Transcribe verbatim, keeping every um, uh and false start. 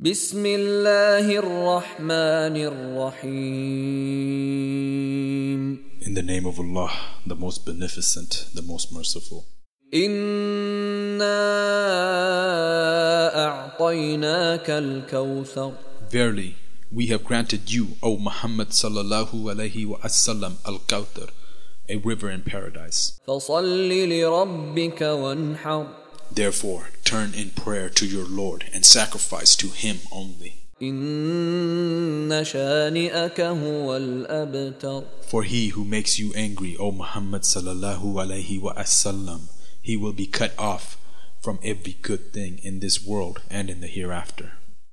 بسم الله الرحمن الرحيم. In the name of Allah, the most beneficent, the most merciful. إنا أعطيناك الكوثر. Verily, we have granted you, O Muhammad sallallahu alayhi wa sallam, al-Kawthar, a river in paradise. فصل لربك وانحر. Therefore, turn in prayer to your Lord and sacrifice to Him only. إن شانئك هو الأبتر. For he who makes you angry, O Muhammad sallallahu alayhi wa sallam, he will be cut off from every good thing in this world and in the hereafter.